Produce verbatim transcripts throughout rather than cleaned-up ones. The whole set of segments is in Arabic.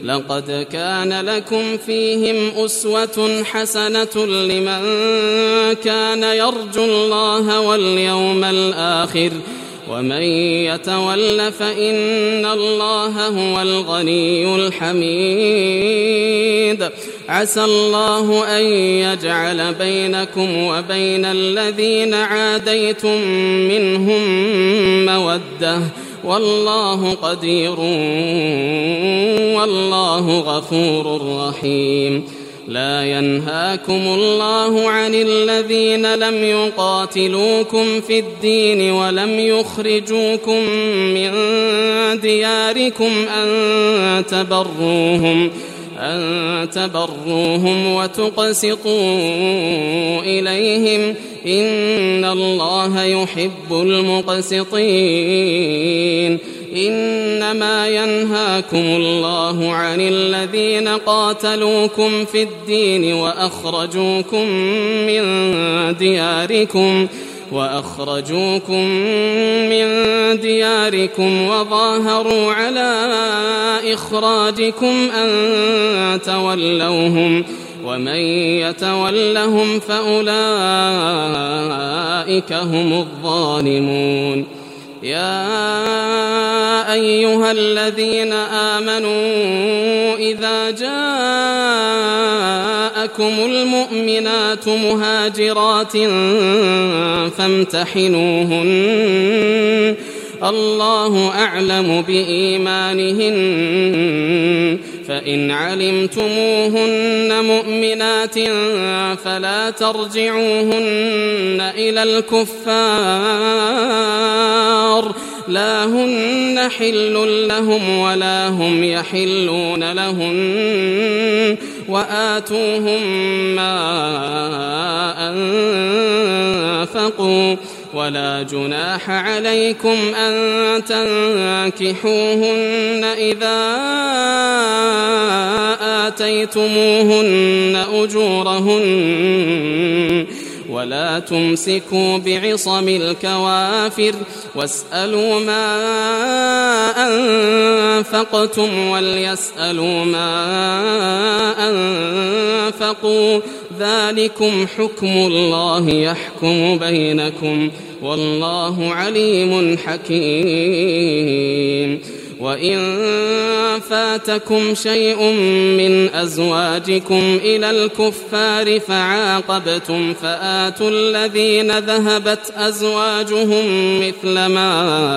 لقد كان لكم فيهم أسوة حسنة لمن كان يرجو الله واليوم الآخر ومن يتول فإن الله هو الغني الحميد. عسى الله أن يجعل بينكم وبين الذين عاديتم منهم مودة والله قدير والله غفور رحيم. لا ينهاكم الله عن الذين لم يقاتلوكم في الدين ولم يخرجوكم من دياركم أن تبروهم أن تبروهم وتقسطوا إليهم إن الله يحب المقسطين. إنما ينهاكم الله عن الذين قاتلوكم في الدين وأخرجوكم من دياركم وأخرجوكم من دياركم وظاهروا على إخراجكم أن تولوهم ومن يتولهم فأولئك هم الظالمون. يا أيها الذين آمنوا إذا جاءكم المؤمنات مهاجرات فامتحنوهن الله أعلم بإيمانهن فإن علمتموهن مؤمنات فلا ترجعوهن إلى الكفار لا هن حل لهم ولا هم يحلون لهن وآتوهم ما أنفقوا ولا جناح عليكم أن تنكحوهن إذا آتيتموهن أجورهن ولا تمسكوا بعصم الكوافر واسألوا ما أنفقتم وليسألوا ما أنفقوا ذلكم حكم الله يحكم بينكم والله عليم حكيم. وإن فاتكم شيء من أزواجكم إلى الكفار فعاقبتم فآتوا الذين ذهبت أزواجهم مثل ما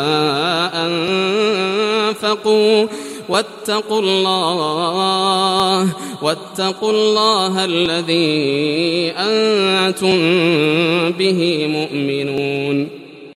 أنفقوا واتقوا الله واتقوا الله الذي أنتم به مؤمنون.